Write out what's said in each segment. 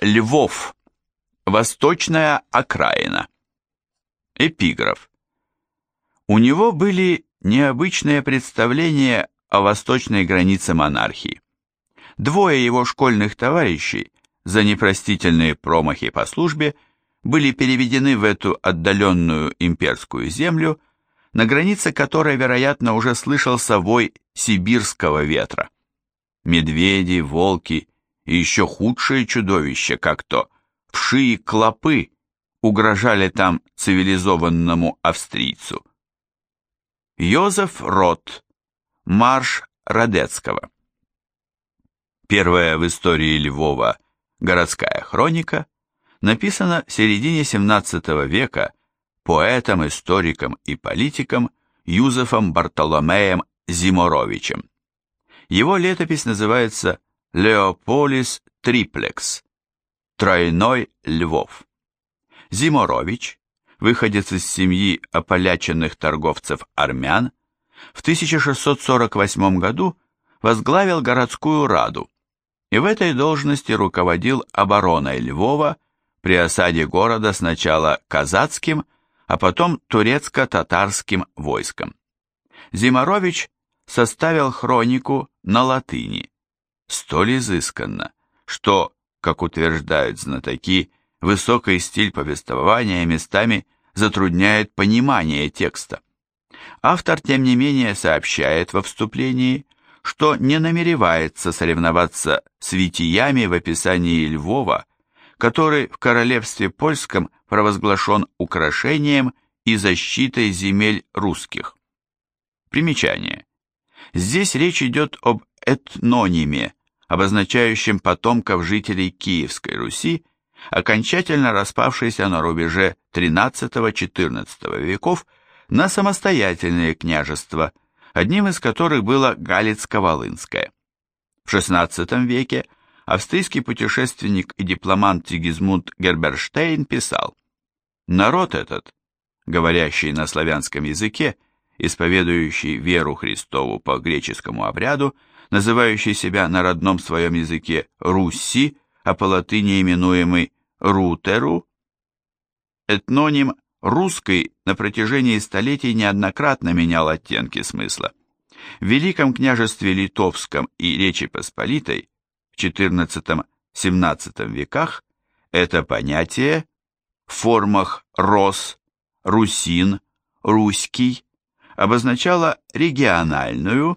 Львов. Восточная окраина. Эпиграф. У него были необычные представления о восточной границе монархии. Двое его школьных товарищей за непростительные промахи по службе были переведены в эту отдаленную имперскую землю, на границе которой, вероятно, уже слышался вой сибирского ветра. Медведи, волки и еще худшие чудовища, как то вши и клопы, угрожали там цивилизованному австрийцу. Йозеф Рот. Марш Радецкого. Первая в истории Львова городская хроника написана в середине XVII века поэтом, историком и политиком Юзефом Бартоломеем Зиморовичем. Его летопись называется «Леополис Триплекс» – «Тройной Львов». Зиморович, выходец из семьи ополяченных торговцев-армян, в 1648 году возглавил городскую раду и в этой должности руководил обороной Львова при осаде города сначала казацким, а потом турецко-татарским войском. Зиморович составил хронику на латыни, столь изысканно, что, как утверждают знатоки, высокий стиль повествования местами затрудняет понимание текста. Автор, тем не менее, сообщает во вступлении, что не намеревается соревноваться с витиями в описании Львова, который в королевстве польском провозглашен украшением и защитой земель русских. Примечание. Здесь речь идет об этнониме, обозначающем потомков жителей Киевской Руси, окончательно распавшейся на рубеже XIII-XIV веков на самостоятельные княжества, одним из которых было Галицко-Волынское. В XVI веке австрийский путешественник и дипломат Сигизмунд Герберштейн писал: «Народ этот, говорящий на славянском языке, исповедующий веру Христову по греческому обряду, называющий себя на родном своем языке Русси, а по латыни именуемый Рутеру». Этноним «русский» на протяжении столетий неоднократно менял оттенки смысла. В Великом княжестве Литовском и Речи Посполитой в XIV-XVII веках это понятие в формах «рос», «русин», «руський» обозначало региональную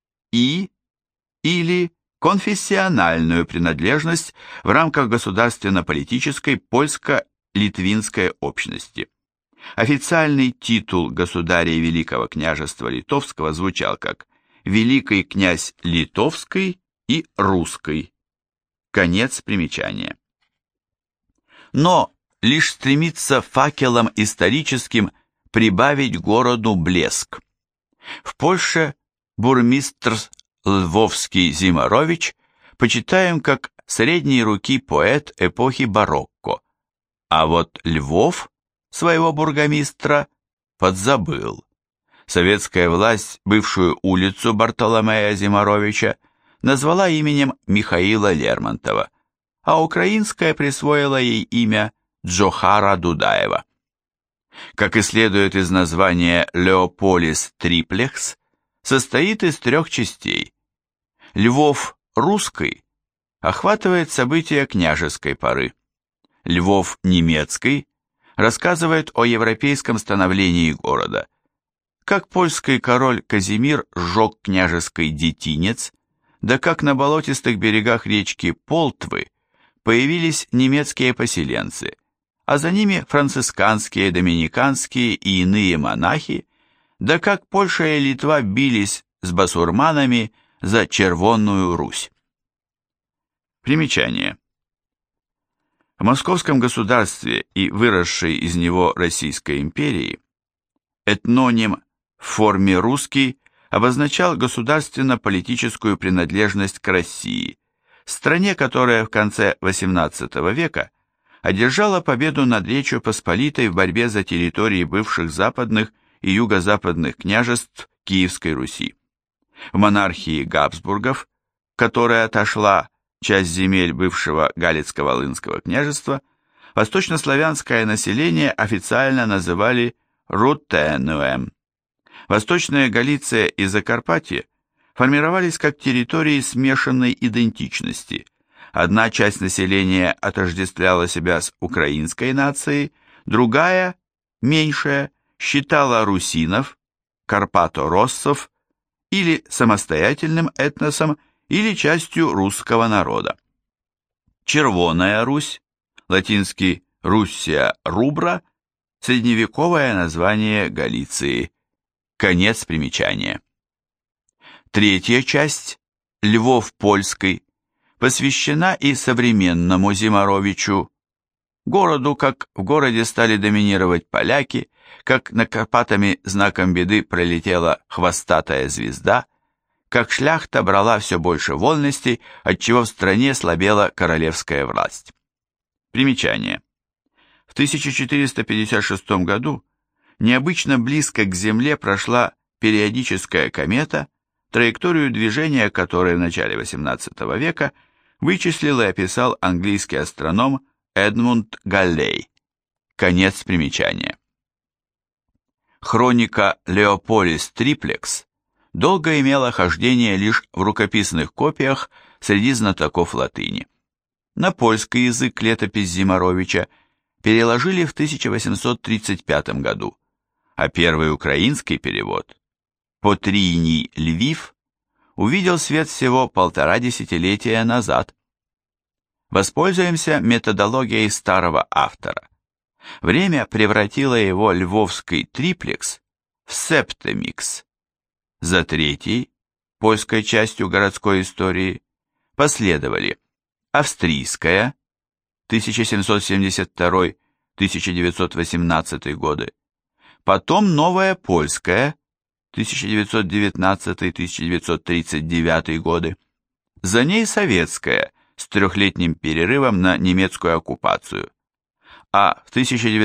или конфессиональную принадлежность в рамках государственно-политической польско-литвинской общности. Официальный титул государя Великого княжества Литовского звучал как «Великий князь Литовский и Русский». Конец примечания. Но лишь стремится факелом историческим прибавить городу блеск. В Польше бурмистр Львовский Зиморович почитаем как средней руки поэт эпохи барокко, а вот Львов своего бургомистра подзабыл. Советская власть бывшую улицу Бартоломея Зиморовича назвала именем Михаила Лермонтова, а украинская присвоила ей имя Джохара Дудаева. Как и следует из названия Леополис Триплекс, состоит из 3 частей. Львов русский охватывает события княжеской поры. Львов немецкий рассказывает о европейском становлении города. Как польский король Казимир сжег княжеский детинец, да как на болотистых берегах речки Полтвы появились немецкие поселенцы, а за ними францисканские, доминиканские и иные монахи, да как Польша и Литва бились с басурманами за Червонную Русь. Примечание. В Московском государстве и выросшей из него Российской империи этноним в форме русский обозначал государственно-политическую принадлежность к России, стране, которая в конце XVIII века одержала победу над Речью Посполитой в борьбе за территории бывших западных и юго-западных княжеств Киевской Руси. В монархии Габсбургов, которая отошла часть земель бывшего Галицко-Волынского княжества, восточнославянское население официально называли Рутенуем. Восточная Галиция и Закарпатье формировались как территории смешанной идентичности. Одна часть населения отождествляла себя с украинской нацией, другая, меньшая, считала русинов, карпато-россов или самостоятельным этносом, или частью русского народа. Червоная Русь, латинский Руссия рубра, средневековое название Галиции. Конец примечания. Третья часть, Львов-Польский, посвящена и современному Зиморовичу, городу, как в городе стали доминировать поляки, как над Карпатами знаком беды пролетела хвостатая звезда, как шляхта брала все больше вольностей, отчего в стране слабела королевская власть. Примечание. В 1456 году необычно близко к Земле прошла периодическая комета, траекторию движения которой в начале XVIII века вычислил и описал английский астроном Эдмунд Галлей. Конец примечания. Хроника Леополис Триплекс долго имела хождение лишь в рукописных копиях среди знатоков латыни. На польский язык летопись Зиморовича переложили в 1835 году, а первый украинский перевод «Потрійній Львів» увидел свет всего 1,5 десятилетия назад. Воспользуемся методологией старого автора. Время превратило его львовский триплекс в септемикс. За третьей, польской частью городской истории, последовали австрийская, 1772-1918 годы, потом новая польская, 1919-1939 годы, за ней советская, с 3-летним перерывом на немецкую оккупацию, а в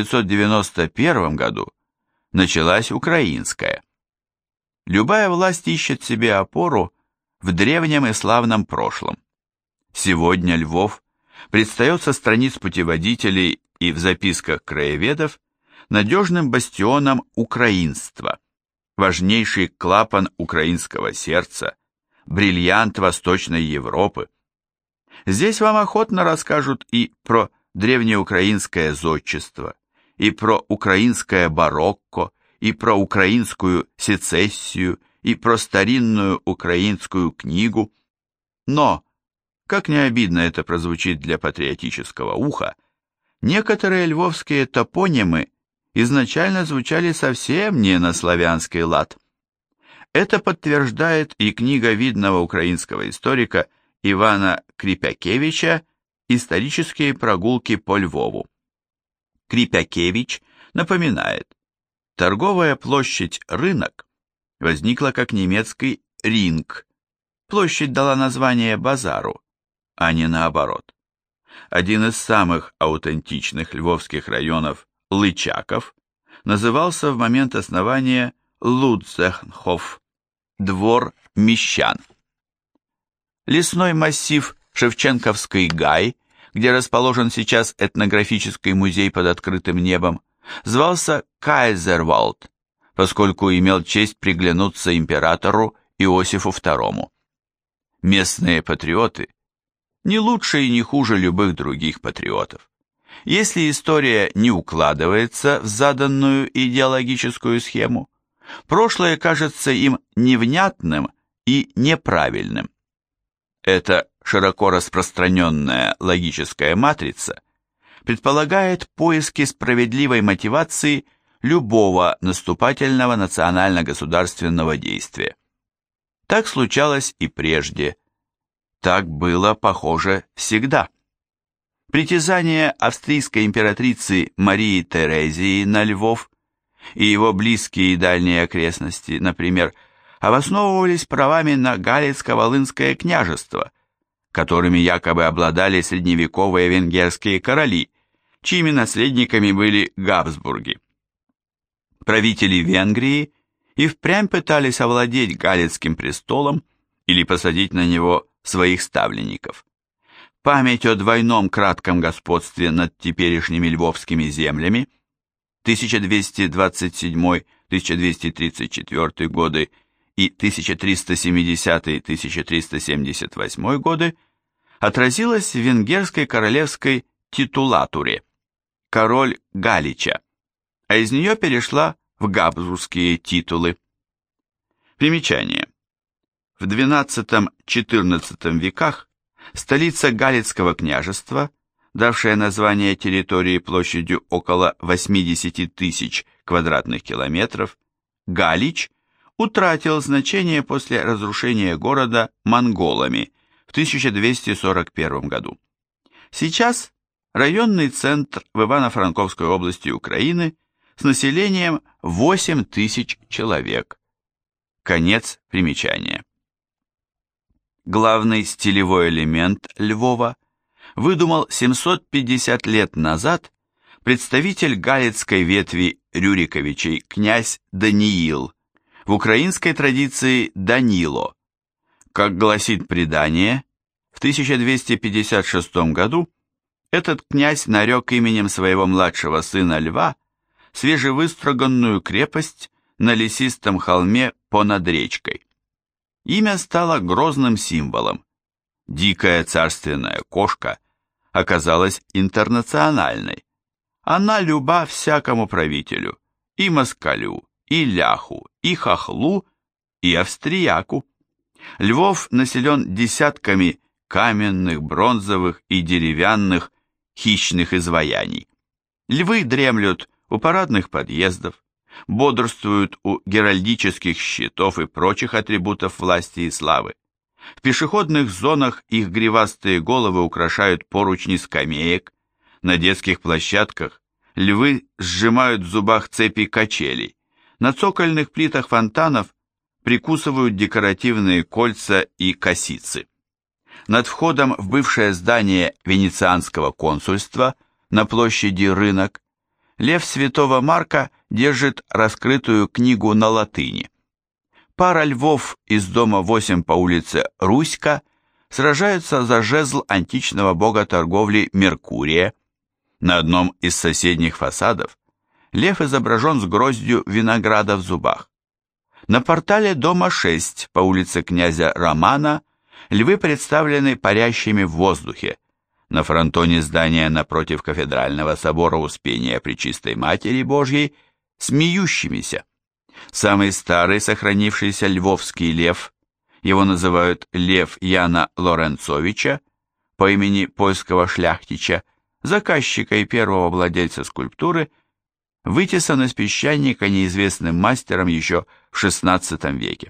1991 году началась украинская. Любая власть ищет себе опору в древнем и славном прошлом. Сегодня Львов предстает со страниц путеводителей и в записках краеведов надежным бастионом украинства, важнейший клапан украинского сердца, бриллиант Восточной Европы. Здесь вам охотно расскажут и про древнеукраинское зодчество, и про украинское барокко, и про украинскую сецессию, и про старинную украинскую книгу. Но, как не обидно это прозвучит для патриотического уха, некоторые львовские топонимы изначально звучали совсем не на славянский лад. Это подтверждает и книга видного украинского историка Ивана Крипякевича «Исторические прогулки по Львову». Крипякевич напоминает, торговая площадь «Рынок» возникла как немецкий «Ринг». Площадь дала название базару, а не наоборот. Один из самых аутентичных львовских районов, Лычаков, назывался в момент основания Лудзехнхоф, двор мещан. Лесной массив Шевченковский гай, где расположен сейчас этнографический музей под открытым небом, звался Кайзервальд, поскольку имел честь приглянуться императору Иосифу II. Местные патриоты не лучше и не хуже любых других патриотов. Если история не укладывается в заданную идеологическую схему, прошлое кажется им невнятным и неправильным. Эта широко распространенная логическая матрица предполагает поиски справедливой мотивации любого наступательного национально-государственного действия. Так случалось и прежде. Так было, похоже, всегда. Притязания австрийской императрицы Марии Терезии на Львов и его близкие и дальние окрестности, например, обосновывались правами на Галицко-Волынское княжество, которыми якобы обладали средневековые венгерские короли, чьими наследниками были Габсбурги. Правители Венгрии и впрямь пытались овладеть Галицким престолом или посадить на него своих ставленников. память о двойном кратком господстве над теперешними львовскими землями 1227-1234 годы и 1370-1378 годы отразилась в венгерской королевской титулатуре «Король Галича», а из нее перешла в габсбургские титулы. Примечание. В XII-XIV веках столица Галицкого княжества, давшая название территории площадью около 80 тысяч квадратных километров, Галич, утратил значение после разрушения города монголами в 1241 году. Сейчас районный центр в Ивано-Франковской области Украины с населением 8 тысяч человек. Конец примечания. Главный стилевой элемент Львова выдумал 750 лет назад представитель галицкой ветви Рюриковичей князь Даниил, в украинской традиции Данило. Как гласит предание, в 1256 году этот князь нарек именем своего младшего сына Льва свежевыстроганную крепость на лесистом холме понад речкой. Имя стало грозным символом. Дикая царственная кошка оказалась интернациональной. Она люба всякому правителю, и москалю, и ляху, и хохлу, и австрияку. Львов населен десятками каменных, бронзовых и деревянных хищных изваяний. Львы дремлют у парадных подъездов, бодрствуют у геральдических щитов и прочих атрибутов власти и славы. В пешеходных зонах их гривастые головы украшают поручни скамеек, на детских площадках львы сжимают в зубах цепи качелей, на цокольных плитах фонтанов прикусывают декоративные кольца и косицы. Над входом в бывшее здание венецианского консульства на площади Рынок лев Святого Марка держит раскрытую книгу на латыни. Пара львов из дома 8 по улице Руська сражаются за жезл античного бога торговли Меркурия. На одном из соседних фасадов лев изображен с гроздью винограда в зубах. На портале дома 6 по улице князя Романа львы представлены парящими в воздухе. На фронтоне здания напротив кафедрального собора Успения Пречистой Матери Божьей смеющимися. Самый старый сохранившийся львовский лев, его называют лев Яна Лоренцовича, по имени польского шляхтича, заказчика и первого владельца скульптуры, вытесан из песчаника неизвестным мастером еще в XVI веке.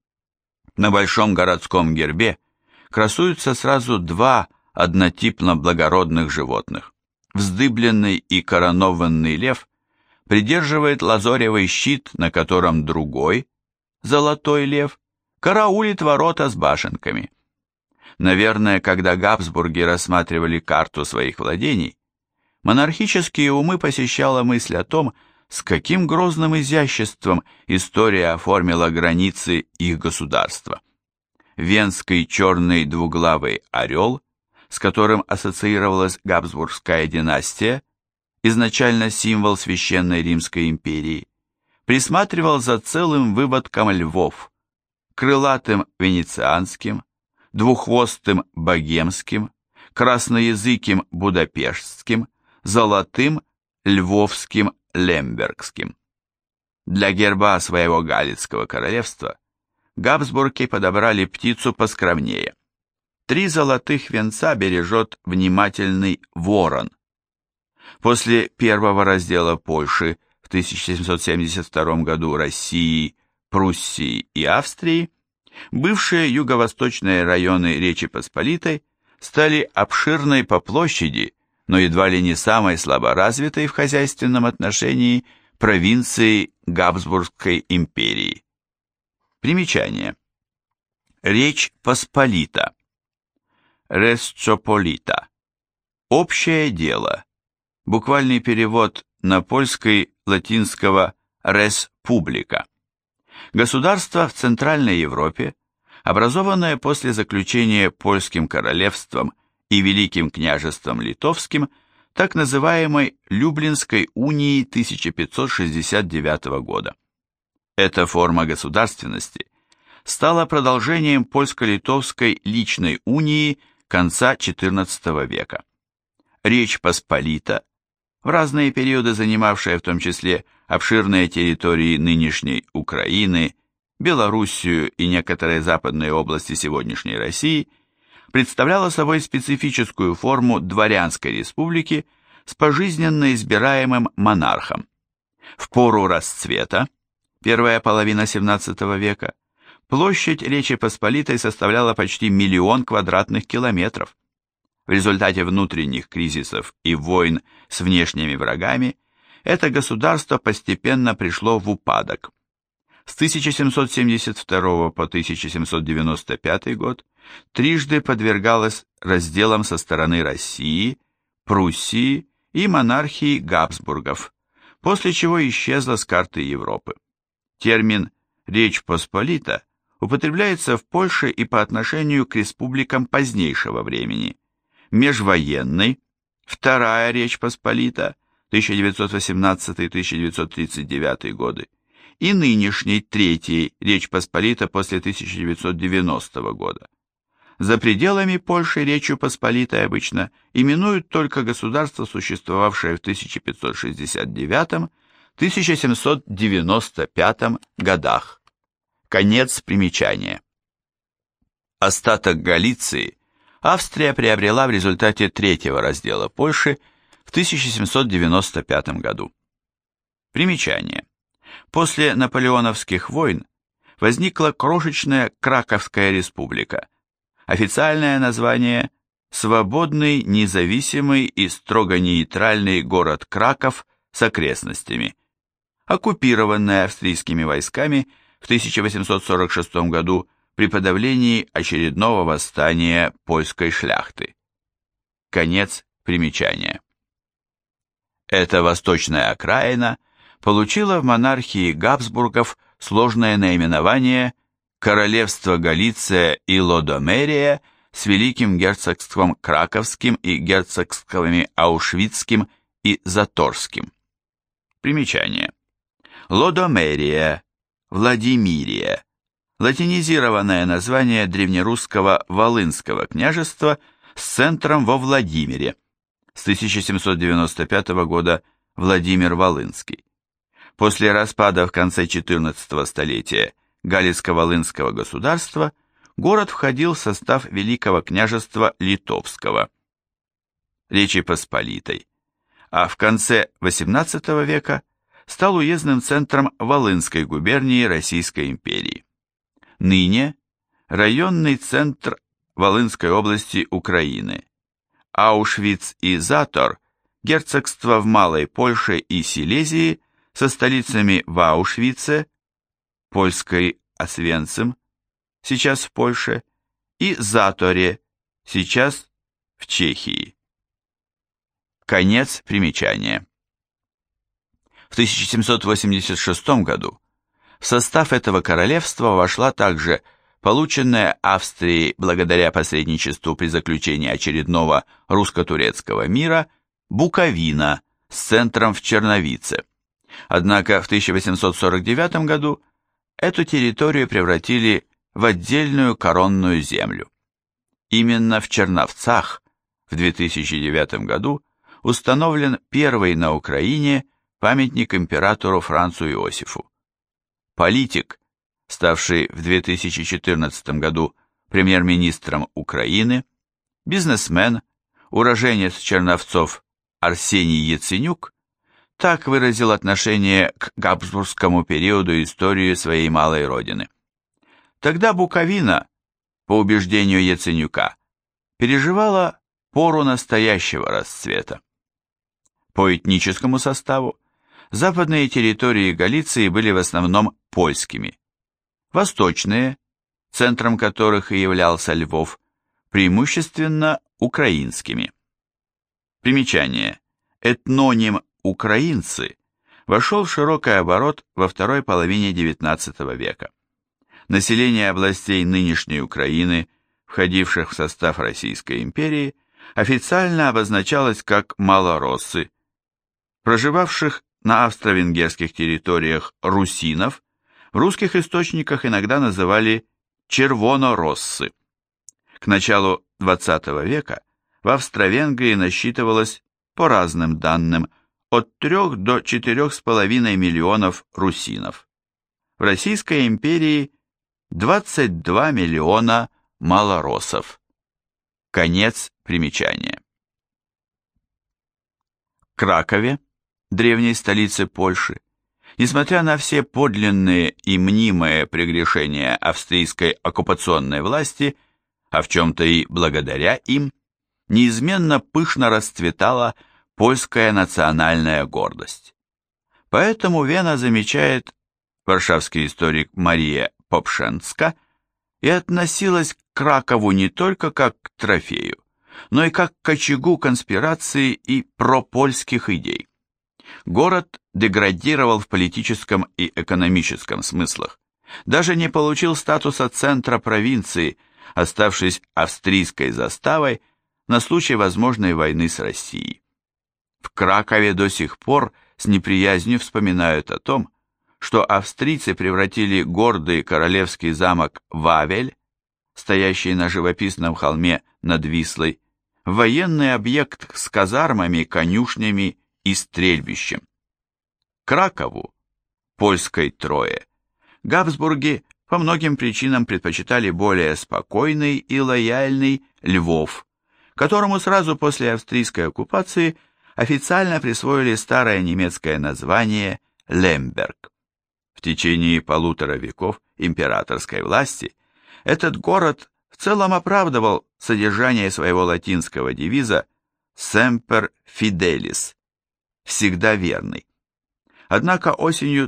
На большом городском гербе красуются сразу два однотипно благородных животных. Вздыбленный и коронованный лев придерживает лазоревый щит, на котором другой, золотой лев, караулит ворота с башенками. Наверное, когда Габсбурги рассматривали карту своих владений, монархические умы посещала мысль о том, с каким грозным изяществом история оформила границы их государства. Венский черный двуглавый орел, с которым ассоциировалась Габсбургская династия, изначально символ Священной Римской империи, присматривал за целым выводком львов, крылатым венецианским, двуххвостым богемским, красноязыким будапештским, золотым львовским лембергским. Для герба своего Галицкого королевства Габсбурги подобрали птицу поскромнее. 3 золотых венца бережет внимательный ворон. После первого раздела Польши в 1772 году России, Пруссии и Австрии, бывшие юго-восточные районы Речи Посполитой стали обширной по площади, но едва ли не самой слаборазвитой в хозяйственном отношении провинцией Габсбургской империи. Примечание. Речь Посполита. Ресчополита. Общее дело. Буквальный перевод на польский латинского «res publica». Государство в Центральной Европе, образованное после заключения польским королевством и Великим княжеством Литовским так называемой Люблинской унии 1569 года. Эта форма государственности стала продолжением польско-литовской личной унии конца XIV века. Речь Посполита, в разные периоды занимавшая в том числе обширные территории нынешней Украины, Белоруссию и некоторые западные области сегодняшней России, представляла собой специфическую форму дворянской республики с пожизненно избираемым монархом. В пору расцвета, первая половина XVII века, площадь Речи Посполитой составляла почти 1 000 000 квадратных километров. В результате внутренних кризисов и войн с внешними врагами это государство постепенно пришло в упадок. С 1772 по 1795 год трижды подвергалось разделам со стороны России, Пруссии и монархии Габсбургов, после чего исчезла с карты Европы. Термин «Речь Посполита» употребляется в Польше и по отношению к республикам позднейшего времени. Межвоенной, Вторая Речь Посполита, 1918-1939 годы, и нынешней Третьей Речь Посполита после 1990 года. За пределами Польши Речью Посполитой обычно именуют только государство, существовавшее в 1569-1795 годах. Конец примечания. Остаток Галиции Австрия приобрела в результате третьего раздела Польши в 1795 году. Примечание. После наполеоновских войн возникла крошечная Краковская республика. Официальное название – Свободный, независимый и строго нейтральный город Краков с окрестностями, оккупированная австрийскими войсками в 1846 году при подавлении очередного восстания польской шляхты. Конец примечания. Эта восточная окраина получила в монархии Габсбургов сложное наименование Королевство Галиция и Лодомерия с Великим герцогством Краковским и герцогствами Аушвицким и Заторским. Примечание. Лодомерия, Владимирия, латинизированное название древнерусского Волынского княжества с центром во Владимире, с 1795 года Владимир Волынский. После распада в конце XIV столетия Галицко-Волынского государства город входил в состав Великого княжества Литовского, Речи Посполитой, а в конце XVIII века стал уездным центром Волынской губернии Российской империи. Ныне районный центр Волынской области Украины, Аушвиц и Затор, герцогство в Малой Польше и Силезии со столицами в Аушвице, польской Освенцим, сейчас в Польше, и Заторе, сейчас в Чехии. Конец примечания. В 1786 году в состав этого королевства вошла также полученная Австрией благодаря посредничеству при заключении очередного русско-турецкого мира Буковина с центром в Черновице. Однако в 1849 году эту территорию превратили в отдельную коронную землю. Именно в Черновцах в 2009 году установлен первый на Украине памятник императору Францу Иосифу. Политик, ставший в 2014 году премьер-министром Украины, бизнесмен, уроженец Черновцов Арсений Яценюк, так выразил отношение к габсбургскому периоду истории своей малой родины. Тогда Буковина, по убеждению Яценюка, переживала пору настоящего расцвета. По этническому составу западные территории Галиции были в основном польскими, восточные, центром которых и являлся Львов, преимущественно украинскими. Примечание. Этноним «украинцы» вошел в широкий оборот во второй половине XIX века. Население областей нынешней Украины, входивших в состав Российской империи, официально обозначалось как малороссы, проживавших на австро-венгерских территориях русинов, в русских источниках иногда называли червонороссы. К началу XX века в Австро-Венгрии насчитывалось, по разным данным, от 3 до 4,5 миллионов русинов. В Российской империи 22 миллиона малороссов. Конец примечания. В Кракове, древней столице Польши, несмотря на все подлинные и мнимые прегрешения австрийской оккупационной власти, а в чем-то и благодаря им, неизменно пышно расцветала польская национальная гордость. Поэтому Вена замечает варшавский историк Мария Попшенска и относилась к Кракову не только как к трофею, но и как к очагу конспирации и пропольских идей. Город деградировал в политическом и экономическом смыслах, даже не получил статуса центра провинции, оставшись австрийской заставой на случай возможной войны с Россией. В Кракове до сих пор с неприязнью вспоминают о том, что австрийцы превратили гордый королевский замок Вавель, стоящий на живописном холме над Вислой, в военный объект с казармами, конюшнями и стрельбищем. Кракову, польской Трое, Габсбурги по многим причинам предпочитали более спокойный и лояльный Львов, которому сразу после австрийской оккупации официально присвоили старое немецкое название Лемберг. В течение 1,5 веков императорской власти этот город в целом оправдывал содержание своего латинского девиза «Semper Fidelis» – «Всегда верный». Однако осенью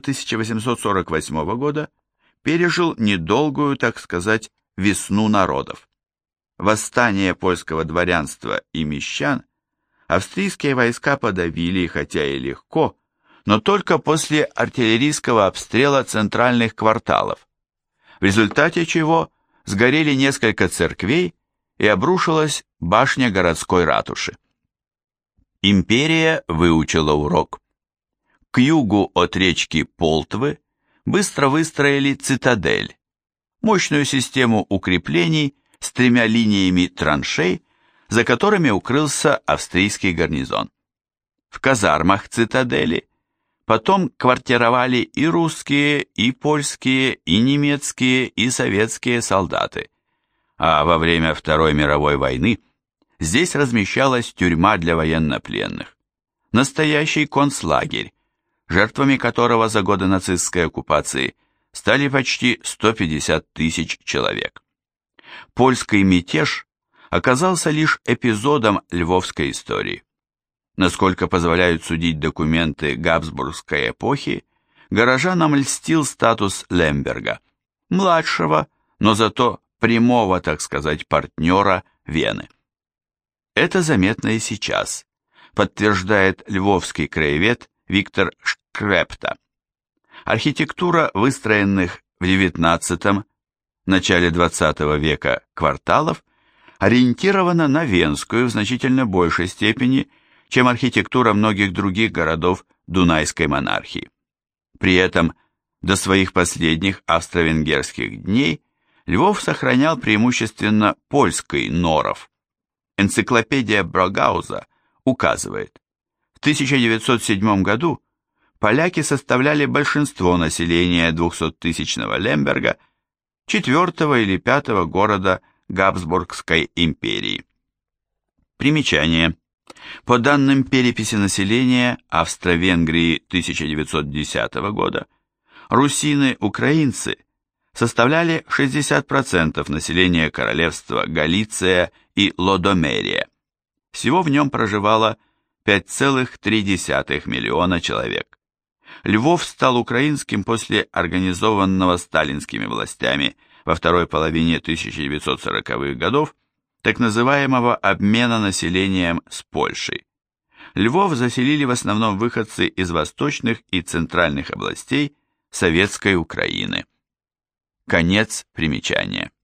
1848 года пережил недолгую, так сказать, весну народов. Восстание польского дворянства и мещан австрийские войска подавили, хотя и легко, но только после артиллерийского обстрела центральных кварталов, в результате чего сгорели несколько церквей и обрушилась башня городской ратуши. Империя выучила урок. К югу от речки Полтвы быстро выстроили цитадель, мощную систему укреплений с 3 линиями траншей, за которыми укрылся австрийский гарнизон. В казармах цитадели потом квартировали и русские, и польские, и немецкие, и советские солдаты, а во время Второй мировой войны здесь размещалась тюрьма для военнопленных, настоящий концлагерь, жертвами которого за годы нацистской оккупации стали почти 150 тысяч человек. Польский мятеж оказался лишь эпизодом львовской истории. Насколько позволяют судить документы Габсбургской эпохи, горожанам льстил статус Лемберга, младшего, но зато прямого, так сказать, партнера Вены. Это заметно и сейчас, подтверждает львовский краевед Виктор Шкрепта. Архитектура выстроенных в XIX – начале XX века кварталов ориентирована на венскую в значительно большей степени, чем архитектура многих других городов Дунайской монархии. При этом до своих последних австро-венгерских дней Львов сохранял преимущественно польский норов. Энциклопедия Брогауза указывает, в 1907 году поляки составляли большинство населения 200-тысячного Лемберга, 4-го или 5-го города Габсбургской империи. Примечание. По данным переписи населения Австро-Венгрии 1910 года, русины-украинцы составляли 60% населения королевства Галиция и Лодомерия. Всего в нем проживало 5,3 миллиона человек. Львов стал украинским после организованного сталинскими властями во второй половине 1940-х годов так называемого обмена населением с Польшей. Львов заселили в основном выходцы из восточных и центральных областей Советской Украины. Конец примечания.